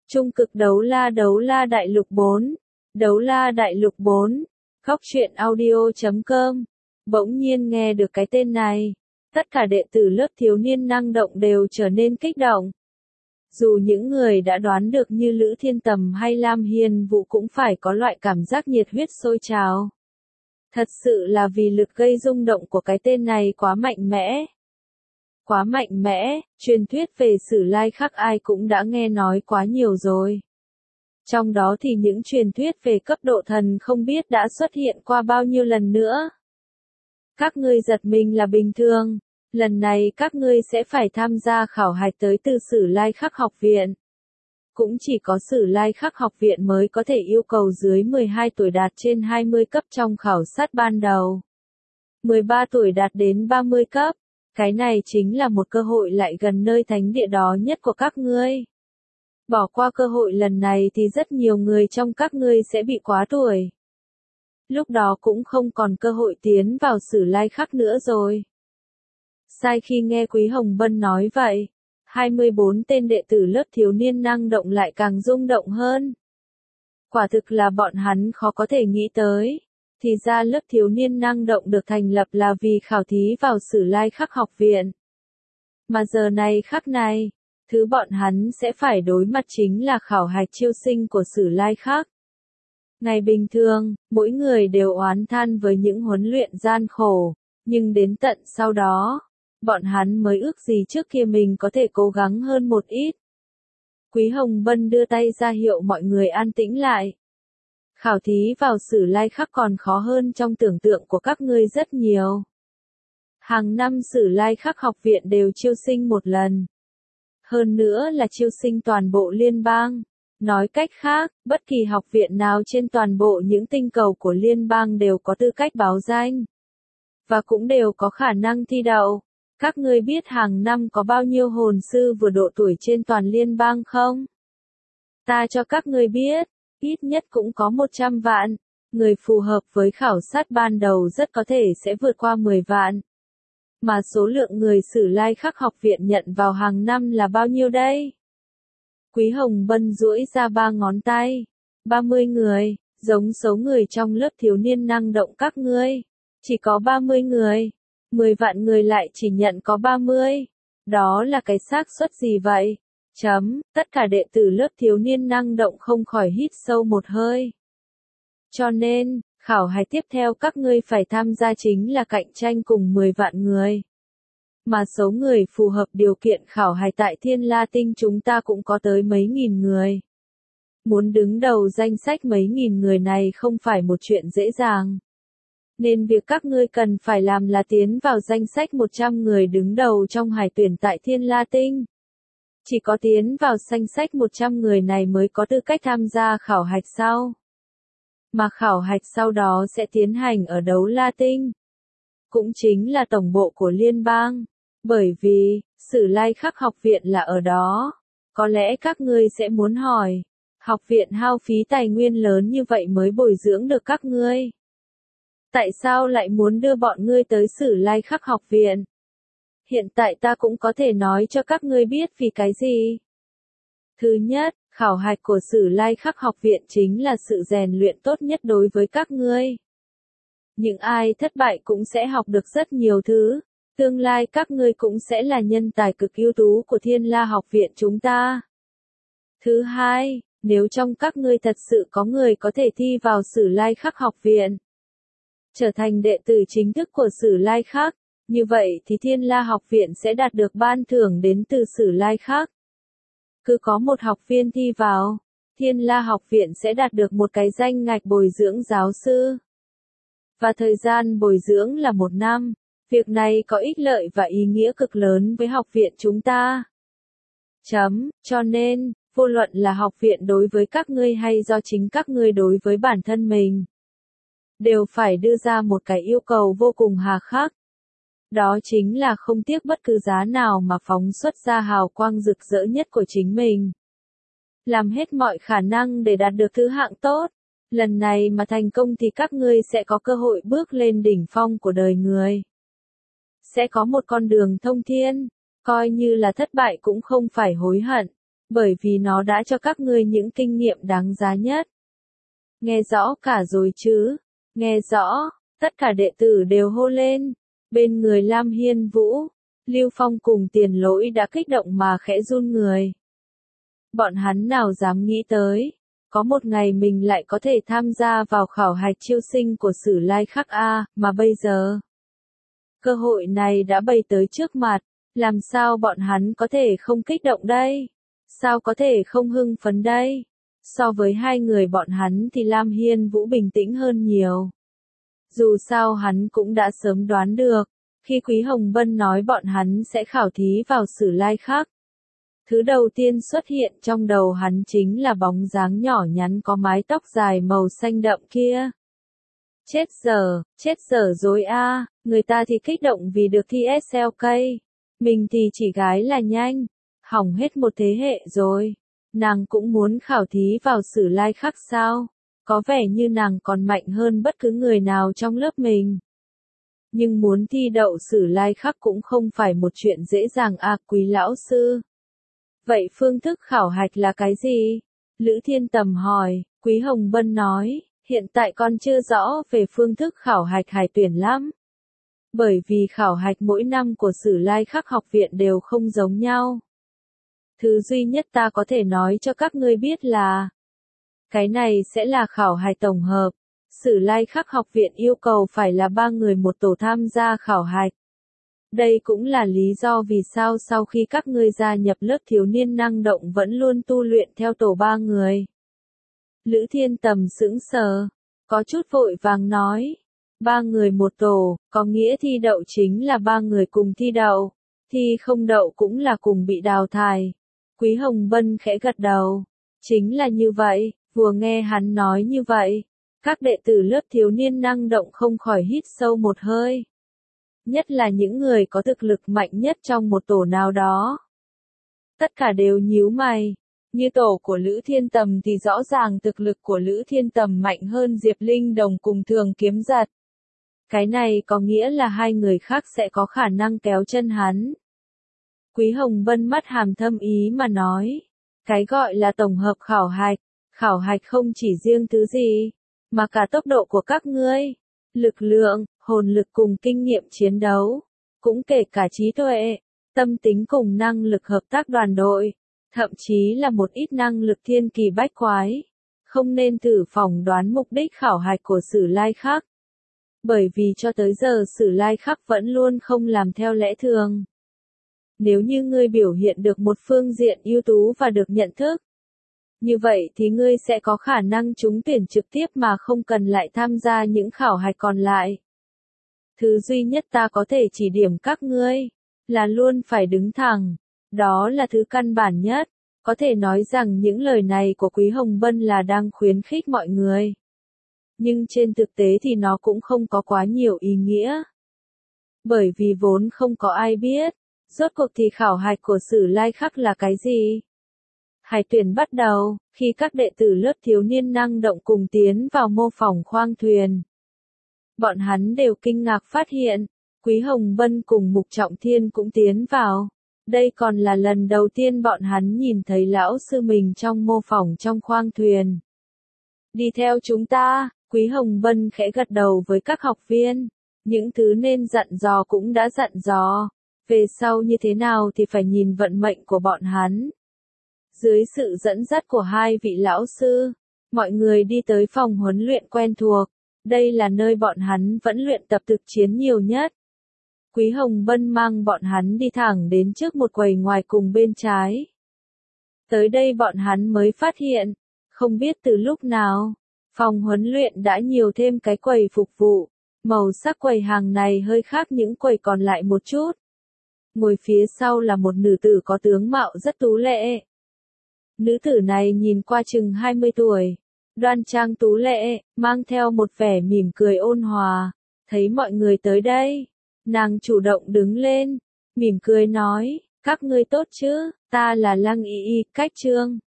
Trung cực đấu la đại lục 4. Đấu la đại lục 4. Khóc chuyện audio.com. Bỗng nhiên nghe được cái tên này, tất cả đệ tử lớp thiếu niên năng động đều trở nên kích động. Dù những người đã đoán được như Lữ Thiên Tầm hay Lam Hiền Vũ cũng phải có loại cảm giác nhiệt huyết sôi trào. Thật sự là vì lực gây rung động của cái tên này quá mạnh mẽ. Quá mạnh mẽ, truyền thuyết về Sử Lai Khắc ai cũng đã nghe nói quá nhiều rồi. Trong đó thì những truyền thuyết về cấp độ thần không biết đã xuất hiện qua bao nhiêu lần nữa. Các ngươi giật mình là bình thường, lần này các ngươi sẽ phải tham gia khảo hạch tới từ Sử Lai Khắc học viện. Cũng chỉ có Sử Lai Khắc học viện mới có thể yêu cầu dưới 12 tuổi đạt trên 20 cấp trong khảo sát ban đầu. 13 tuổi đạt đến 30 cấp. Cái này chính là một cơ hội lại gần nơi thánh địa đó nhất của các ngươi. Bỏ qua cơ hội lần này thì rất nhiều người trong các ngươi sẽ bị quá tuổi. Lúc đó cũng không còn cơ hội tiến vào Sử Lai Khắc nữa rồi. Sai khi nghe Quý Hồng Bân nói vậy, 24 tên đệ tử lớp thiếu niên năng động lại càng rung động hơn. Quả thực là bọn hắn khó có thể nghĩ tới. Thì ra lớp thiếu niên năng động được thành lập là vì khảo thí vào Sử Lai Khắc học viện. Mà giờ này khắc này, thứ bọn hắn sẽ phải đối mặt chính là khảo hạch chiêu sinh của Sử Lai Khắc. Ngày bình thường, mỗi người đều oán than với những huấn luyện gian khổ, nhưng đến tận sau đó, bọn hắn mới ước gì trước kia mình có thể cố gắng hơn một ít. Quý Hồng Bân đưa tay ra hiệu mọi người an tĩnh lại. Khảo thí vào Sử Lai Khắc còn khó hơn trong tưởng tượng của các ngươi rất nhiều. Hàng năm Sử Lai Khắc học viện đều chiêu sinh một lần. Hơn nữa là chiêu sinh toàn bộ liên bang. Nói cách khác, bất kỳ học viện nào trên toàn bộ những tinh cầu của liên bang đều có tư cách báo danh. Và cũng đều có khả năng thi đậu. Các ngươi biết hàng năm có bao nhiêu hồn sư vừa độ tuổi trên toàn liên bang không? Ta cho các ngươi biết. Ít nhất cũng có 100 vạn, người phù hợp với khảo sát ban đầu rất có thể sẽ vượt qua 10 vạn. Mà số lượng người Sử Lai Khắc học viện nhận vào hàng năm là bao nhiêu đây? Quý Hồng Bân duỗi ra 3 ngón tay. 30 người, giống số người trong lớp thiếu niên năng động các ngươi. Chỉ có 30 người. 10 vạn người lại chỉ nhận có 30. Đó là cái xác suất gì vậy? Tất cả đệ tử lớp thiếu niên năng động không khỏi hít sâu một hơi. Cho nên, khảo hạch tiếp theo các ngươi phải tham gia chính là cạnh tranh cùng 10 vạn người. Mà số người phù hợp điều kiện khảo hạch tại Thiên La Tinh chúng ta cũng có tới mấy nghìn người. Muốn đứng đầu danh sách mấy nghìn người này không phải một chuyện dễ dàng. Nên việc các ngươi cần phải làm là tiến vào danh sách 100 người đứng đầu trong hải tuyển tại Thiên La Tinh. Chỉ có tiến vào danh sách 100 người này mới có tư cách tham gia khảo hạch sau. Mà khảo hạch sau đó sẽ tiến hành ở Đấu La Tinh. Cũng chính là tổng bộ của liên bang. Bởi vì, Sử Lai Khắc học viện là ở đó. Có lẽ các ngươi sẽ muốn hỏi, học viện hao phí tài nguyên lớn như vậy mới bồi dưỡng được các ngươi. Tại sao lại muốn đưa bọn ngươi tới Sử Lai Khắc học viện? Hiện tại ta cũng có thể nói cho các ngươi biết vì cái gì. Thứ nhất, khảo hạch của Sử Lai Khắc học viện chính là sự rèn luyện tốt nhất đối với các ngươi. Những ai thất bại cũng sẽ học được rất nhiều thứ. Tương lai các ngươi cũng sẽ là nhân tài cực ưu tú của Thiên La học viện chúng ta. Thứ hai, nếu trong các ngươi thật sự có người có thể thi vào Sử Lai Khắc học viện, trở thành đệ tử chính thức của Sử Lai Khắc, như vậy thì Thiên La học viện sẽ đạt được ban thưởng đến từ Sử Lai Khắc. Cứ có một học viên thi vào, Thiên La học viện sẽ đạt được một cái danh ngạch bồi dưỡng giáo sư. Và thời gian bồi dưỡng là 1 năm. Việc này có ích lợi và ý nghĩa cực lớn với học viện chúng ta. Cho nên, vô luận là học viện đối với các ngươi hay do chính các ngươi đối với bản thân mình, đều phải đưa ra một cái yêu cầu vô cùng hà khắc. Đó chính là không tiếc bất cứ giá nào mà phóng xuất ra hào quang rực rỡ nhất của chính mình. Làm hết mọi khả năng để đạt được thứ hạng tốt. Lần này mà thành công thì các ngươi sẽ có cơ hội bước lên đỉnh phong của đời người. Sẽ có một con đường thông thiên, coi như là thất bại cũng không phải hối hận. Bởi vì nó đã cho các ngươi những kinh nghiệm đáng giá nhất. Nghe rõ cả rồi chứ? Nghe rõ, tất cả đệ tử đều hô lên. Bên người Lam Hiên Vũ, Lưu Phong cùng Tiền Lỗi đã kích động mà khẽ run người. Bọn hắn nào dám nghĩ tới, có một ngày mình lại có thể tham gia vào khảo hạch chiêu sinh của Sử Lai Khắc A, mà bây giờ, cơ hội này đã bày tới trước mặt, làm sao bọn hắn có thể không kích động đây? Sao có thể không hưng phấn đây? So với hai người bọn hắn thì Lam Hiên Vũ bình tĩnh hơn nhiều. Dù sao hắn cũng đã sớm đoán được, khi Quý Hồng Vân nói bọn hắn sẽ khảo thí vào Sử Lai Khắc. Thứ đầu tiên xuất hiện trong đầu hắn chính là bóng dáng nhỏ nhắn có mái tóc dài màu xanh đậm kia. Chết dở rồi a, người ta thì kích động vì được thi SLK. Mình thì chỉ gái là nhanh, hỏng hết một thế hệ rồi. Nàng cũng muốn khảo thí vào Sử Lai Khắc sao? Có vẻ như nàng còn mạnh hơn bất cứ người nào trong lớp mình. Nhưng muốn thi đậu Sử Lai Khắc cũng không phải một chuyện dễ dàng à, Quý lão sư. Vậy phương thức khảo hạch là cái gì? Lữ Thiên Tầm hỏi. Quý Hồng Vân nói, hiện tại con chưa rõ về phương thức khảo hạch hải tuyển lắm. Bởi vì khảo hạch mỗi năm của Sử Lai Khắc học viện đều không giống nhau. Thứ duy nhất ta có thể nói cho các ngươi biết là, cái này sẽ là khảo hạch tổng hợp. Sử Lai Khắc học viện yêu cầu phải là 3 người một tổ tham gia khảo hạch. Đây cũng là lý do vì sao sau khi các ngươi gia nhập lớp thiếu niên năng động vẫn luôn tu luyện theo tổ 3 người. Lữ Thiên Tầm sững sờ, có chút vội vàng nói, 3 người một tổ, có nghĩa thi đậu chính là 3 người cùng thi đậu, thi không đậu cũng là cùng bị đào thải. Quý Hồng Vân khẽ gật đầu, chính là như vậy, vừa nghe hắn nói như vậy, các đệ tử lớp thiếu niên năng động không khỏi hít sâu một hơi. Nhất là những người có thực lực mạnh nhất trong một tổ nào đó. Tất cả đều nhíu mày. Như tổ của Lữ Thiên Tầm thì rõ ràng thực lực của Lữ Thiên Tầm mạnh hơn Diệp Linh Đồng cùng Thường Kiếm Giật. Cái này có nghĩa là hai người khác sẽ có khả năng kéo chân hắn. Quý Hồng Vân mắt hàm thâm ý mà nói. Cái gọi là tổng hợp khảo hạch không chỉ riêng thứ gì, mà cả tốc độ của các ngươi, lực lượng, hồn lực cùng kinh nghiệm chiến đấu, cũng kể cả trí tuệ, tâm tính cùng năng lực hợp tác đoàn đội, thậm chí là một ít năng lực thiên kỳ bách quái. Không nên thử phỏng đoán mục đích khảo hạch của Sử Lai Khắc. Bởi vì cho tới giờ Sử Lai Khắc vẫn luôn không làm theo lẽ thường. Nếu như ngươi biểu hiện được một phương diện ưu tú và được nhận thức, như vậy thì ngươi sẽ có khả năng trúng tuyển trực tiếp mà không cần lại tham gia những khảo hạch còn lại. Thứ duy nhất ta có thể chỉ điểm các ngươi, là luôn phải đứng thẳng. Đó là thứ căn bản nhất. Có thể nói rằng những lời này của Quý Hồng Vân là đang khuyến khích mọi người. Nhưng trên thực tế thì nó cũng không có quá nhiều ý nghĩa. Bởi vì vốn không có ai biết, rốt cuộc thì khảo hạch của Sử Lai Khắc là cái gì. Hải tuyển bắt đầu, khi các đệ tử lớp thiếu niên năng động cùng tiến vào mô phỏng khoang thuyền. Bọn hắn đều kinh ngạc phát hiện, Quý Hồng Vân cùng Mục Trọng Thiên cũng tiến vào. Đây còn là lần đầu tiên bọn hắn nhìn thấy lão sư mình trong mô phỏng trong khoang thuyền. Đi theo chúng ta, Quý Hồng Vân khẽ gật đầu với các học viên. Những thứ nên dặn dò cũng đã dặn dò. Về sau như thế nào thì phải nhìn vận mệnh của bọn hắn. Dưới sự dẫn dắt của hai vị lão sư, mọi người đi tới phòng huấn luyện quen thuộc. Đây là nơi bọn hắn vẫn luyện tập thực chiến nhiều nhất. Quý Hồng Vân mang bọn hắn đi thẳng đến trước một quầy ngoài cùng bên trái. Tới đây bọn hắn mới phát hiện, không biết từ lúc nào, phòng huấn luyện đã nhiều thêm cái quầy phục vụ. Màu sắc quầy hàng này hơi khác những quầy còn lại một chút. Ngồi phía sau là một nữ tử có tướng mạo rất tú lệ. Nữ tử này nhìn qua chừng 20 tuổi, đoan trang tú lệ, mang theo một vẻ mỉm cười ôn hòa. Thấy mọi người tới đây, nàng chủ động đứng lên, mỉm cười nói, các ngươi tốt chứ, ta là Lăng Y Y, Cách Trương.